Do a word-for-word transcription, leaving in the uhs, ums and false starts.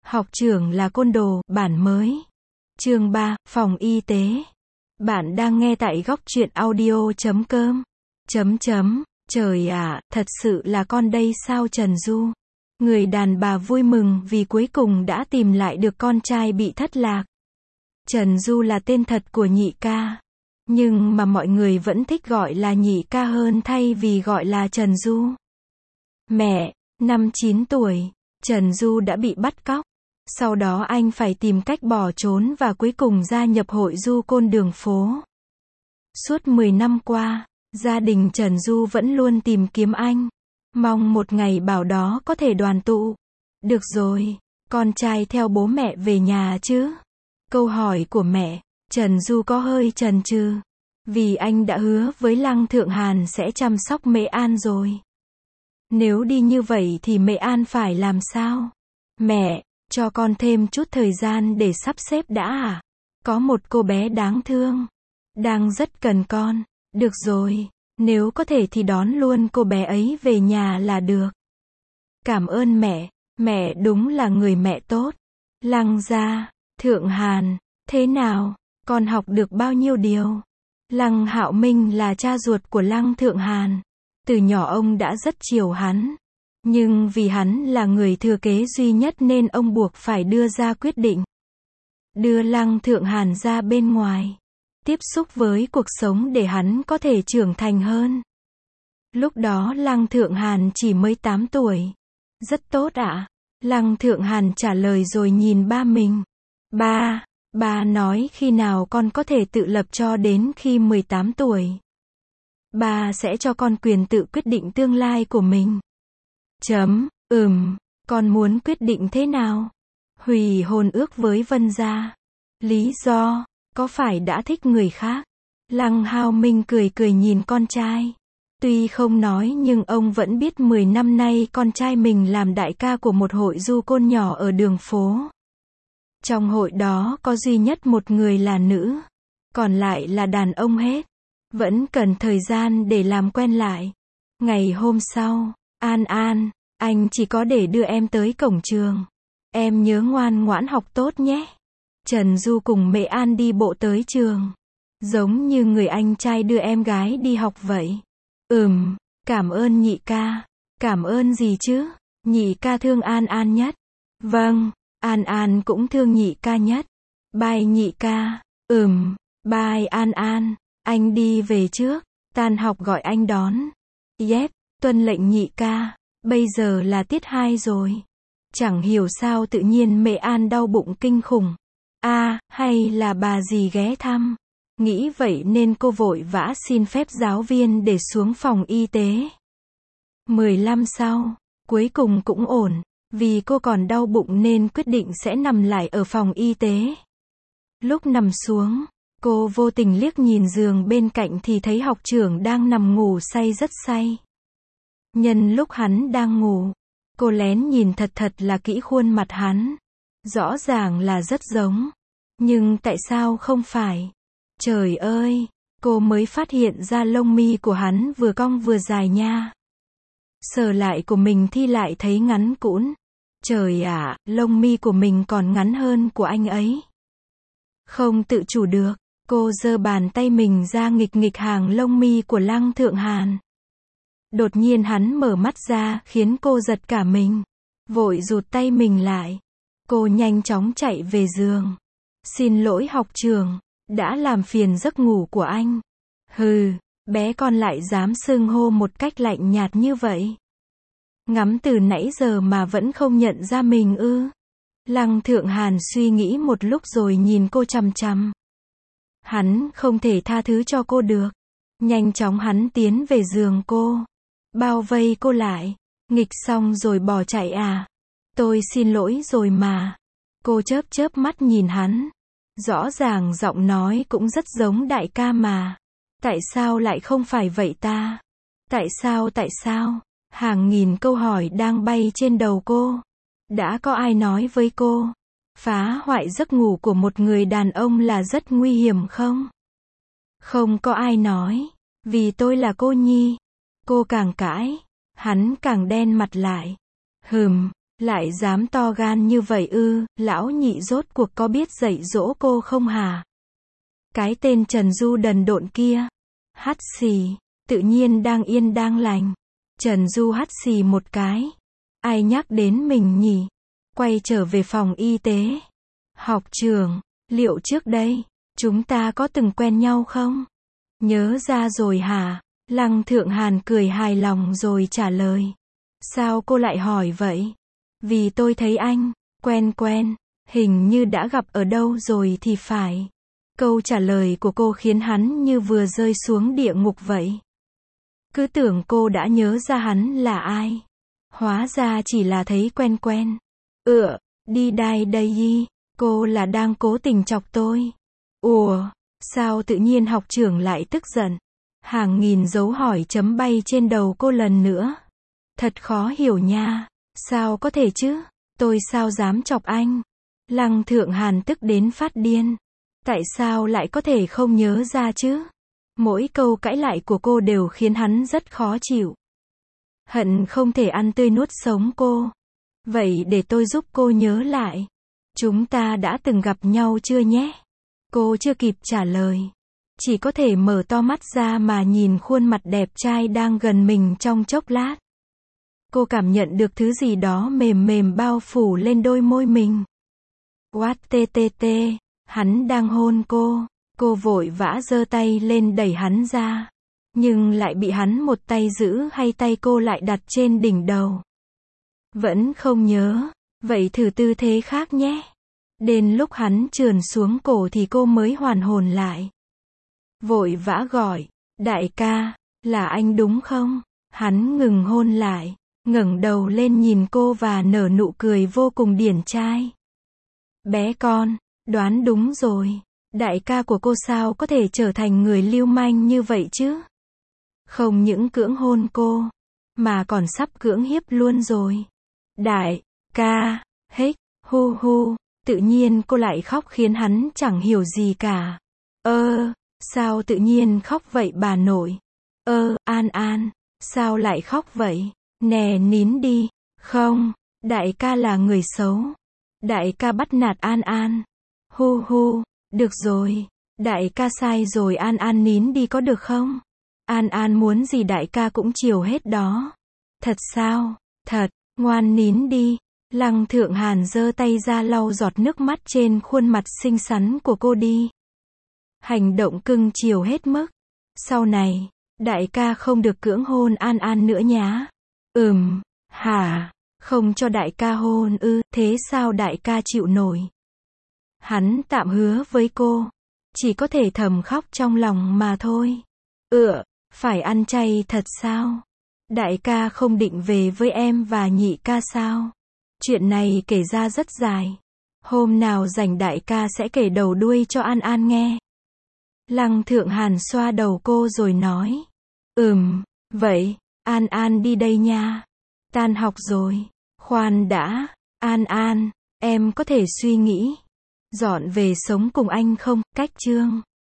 Học trưởng là côn đồ, bản mới. Chương ba, phòng y tế. Bạn đang nghe tại góc truyện audio chấm com. Chấm chấm, trời ạ, thật sự là con đây sao Trần Du. Người đàn bà vui mừng vì cuối cùng đã tìm lại được con trai bị thất lạc. Trần Du là tên thật của nhị ca. Nhưng mà mọi người vẫn thích gọi là nhị ca hơn thay vì gọi là Trần Du. Mẹ, năm chín tuổi, Trần Du đã bị bắt cóc. Sau đó anh phải tìm cách bỏ trốn và cuối cùng gia nhập hội du côn đường phố. Suốt mười năm qua, gia đình Trần Du vẫn luôn tìm kiếm anh. Mong một ngày bảo đó có thể đoàn tụ. Được rồi, con trai theo bố mẹ về nhà chứ? Câu hỏi của mẹ, Trần Du có hơi chần chừ. Vì anh đã hứa với Lăng Thượng Hàn sẽ chăm sóc Mễ An rồi. Nếu đi như vậy thì Mễ An phải làm sao? Mẹ, cho con thêm chút thời gian để sắp xếp đã à? Có một cô bé đáng thương. Đang rất cần con. Được rồi, nếu có thể thì đón luôn cô bé ấy về nhà là được. Cảm ơn mẹ, mẹ đúng là người mẹ tốt. Lăng gia, Thượng Hàn, thế nào, con học được bao nhiêu điều? Lăng Hạo Minh là cha ruột của Lăng Thượng Hàn. Từ nhỏ ông đã rất chiều hắn. Nhưng vì hắn là người thừa kế duy nhất nên ông buộc phải đưa ra quyết định. Đưa Lăng Thượng Hàn ra bên ngoài. Tiếp xúc với cuộc sống để hắn có thể trưởng thành hơn. Lúc đó Lăng Thượng Hàn chỉ mới tám tuổi. Rất tốt ạ. À? Lăng Thượng Hàn trả lời rồi nhìn ba mình. Ba, ba nói khi nào con có thể tự lập cho đến khi mười tám tuổi. Ba sẽ cho con quyền tự quyết định tương lai của mình. Chấm, ừm, con muốn quyết định thế nào? Hủy hôn ước với Vân gia. Lý do, có phải đã thích người khác? Lăng Hao Minh cười cười nhìn con trai. Tuy không nói nhưng ông vẫn biết mười năm nay con trai mình làm đại ca của một hội du côn nhỏ ở đường phố. Trong hội đó có duy nhất một người là nữ. Còn lại là đàn ông hết. Vẫn cần thời gian để làm quen lại. Ngày hôm sau, An An, anh chỉ có để đưa em tới cổng trường. Em nhớ ngoan ngoãn học tốt nhé. Trần Du cùng Mễ An đi bộ tới trường. Giống như người anh trai đưa em gái đi học vậy. Ừm, cảm ơn nhị ca. Cảm ơn gì chứ? Nhị ca thương An An nhất. Vâng, An An cũng thương nhị ca nhất. Bye nhị ca. Ừm, bye An An. Anh đi về trước. Tan học gọi anh đón. Yep, tuân lệnh nhị ca. Bây giờ là tiết hai rồi. Chẳng hiểu sao tự nhiên Mễ An đau bụng kinh khủng. A, à, hay là bà dì ghé thăm. Nghĩ vậy nên cô vội vã xin phép giáo viên để xuống phòng y tế. mười lăm sau, cuối cùng cũng ổn. Vì cô còn đau bụng nên quyết định sẽ nằm lại ở phòng y tế. Lúc nằm xuống, cô vô tình liếc nhìn giường bên cạnh thì thấy học trưởng đang nằm ngủ say rất say. Nhân lúc hắn đang ngủ, cô lén nhìn thật thật là kỹ khuôn mặt hắn. Rõ ràng là rất giống. Nhưng tại sao không phải? Trời ơi, cô mới phát hiện ra lông mi của hắn vừa cong vừa dài nha. Sờ lại của mình thì lại thấy ngắn cũn. Trời ạ, à, lông mi của mình còn ngắn hơn của anh ấy. Không tự chủ được, cô giơ bàn tay mình ra nghịch nghịch hàng lông mi của Lăng Thượng Hàn. Đột nhiên hắn mở mắt ra khiến cô giật cả mình. Vội rụt tay mình lại. Cô nhanh chóng chạy về giường. Xin lỗi học trưởng, đã làm phiền giấc ngủ của anh. Hừ, bé con lại dám xưng hô một cách lạnh nhạt như vậy. Ngắm từ nãy giờ mà vẫn không nhận ra mình ư? Lăng Thượng Hàn suy nghĩ một lúc rồi nhìn cô chằm chằm. Hắn không thể tha thứ cho cô được. Nhanh chóng hắn tiến về giường cô. Bao vây cô lại. Nghịch xong rồi bỏ chạy à? Tôi xin lỗi rồi mà. Cô chớp chớp mắt nhìn hắn. Rõ ràng giọng nói cũng rất giống đại ca mà. Tại sao lại không phải vậy ta? Tại sao tại sao? Hàng nghìn câu hỏi đang bay trên đầu cô. Đã có ai nói với cô, phá hoại giấc ngủ của một người đàn ông là rất nguy hiểm không? Không có ai nói. Vì tôi là cô nhi. Cô càng cãi, hắn càng đen mặt lại. Hừm, Lại dám to gan như vậy ư, lão nhị rốt cuộc có biết dạy dỗ cô không hả? Cái tên Trần Du đần độn kia. Hắt xì, tự nhiên đang yên đang lành. Trần Du hắt xì một cái. Ai nhắc đến mình nhỉ? Quay trở về phòng y tế. Học trưởng, liệu trước đây, chúng ta có từng quen nhau không? Nhớ ra rồi hả? Lăng Thượng Hàn cười hài lòng rồi trả lời. Sao cô lại hỏi vậy? Vì tôi thấy anh, quen quen, hình như đã gặp ở đâu rồi thì phải. Câu trả lời của cô khiến hắn như vừa rơi xuống địa ngục vậy. Cứ tưởng cô đã nhớ ra hắn là ai. Hóa ra chỉ là thấy quen quen. Ựa, đi đai đây đi, cô là đang cố tình chọc tôi. Ủa, sao tự nhiên học trưởng lại tức giận? Hàng nghìn dấu hỏi chấm bay trên đầu cô lần nữa. Thật khó hiểu nha. Sao có thể chứ? Tôi sao dám chọc anh? Lăng Thượng Hàn tức đến phát điên. Tại sao lại có thể không nhớ ra chứ? Mỗi câu cãi lại của cô đều khiến hắn rất khó chịu. Hận không thể ăn tươi nuốt sống cô. Vậy để tôi giúp cô nhớ lại. Chúng ta đã từng gặp nhau chưa nhé? Cô chưa kịp trả lời. Chỉ có thể mở to mắt ra mà nhìn khuôn mặt đẹp trai đang gần mình trong chốc lát. Cô cảm nhận được thứ gì đó mềm mềm bao phủ lên đôi môi mình. What tê tê tê, hắn đang hôn cô. Cô vội vã giơ tay lên đẩy hắn ra. Nhưng lại bị hắn một tay giữ hay tay cô lại đặt trên đỉnh đầu. Vẫn không nhớ. Vậy thử tư thế khác nhé. Đến lúc hắn trườn xuống cổ thì cô mới hoàn hồn lại. Vội vã gọi. Đại ca, là anh đúng không? Hắn ngừng hôn lại. Ngẩng đầu lên nhìn cô và nở nụ cười vô cùng điển trai. Bé con, đoán đúng rồi. Đại ca của cô sao có thể trở thành người lưu manh như vậy chứ? Không những cưỡng hôn cô, mà còn sắp cưỡng hiếp luôn rồi. Đại ca, hích, hu hu, tự nhiên cô lại khóc khiến hắn chẳng hiểu gì cả. Ơ, sao tự nhiên khóc vậy bà nội? Ơ, An An, sao lại khóc vậy? Nè nín đi. Không, đại ca là người xấu. Đại ca bắt nạt An An. Hu hu, được rồi. Đại ca sai rồi, An An nín đi có được không? An An muốn gì đại ca cũng chiều hết đó. Thật sao? Thật, ngoan nín đi. Lăng Thượng Hàn giơ tay ra lau giọt nước mắt trên khuôn mặt xinh xắn của cô đi. Hành động cưng chiều hết mức. Sau này, đại ca không được cưỡng hôn An An nữa nhá. Ừm, hả? Không cho đại ca hôn ư, thế sao đại ca chịu nổi? Hắn tạm hứa với cô. Chỉ có thể thầm khóc trong lòng mà thôi. Ựa, phải ăn chay thật sao? Đại ca không định về với em và nhị ca sao? Chuyện này kể ra rất dài. Hôm nào rảnh đại ca sẽ kể đầu đuôi cho An An nghe. Lăng Thượng Hàn xoa đầu cô rồi nói. Ừm, vậy, An An đi đây nha. Tan học rồi. Khoan đã, An An, em có thể suy nghĩ. Dọn về sống cùng anh không? Cách chương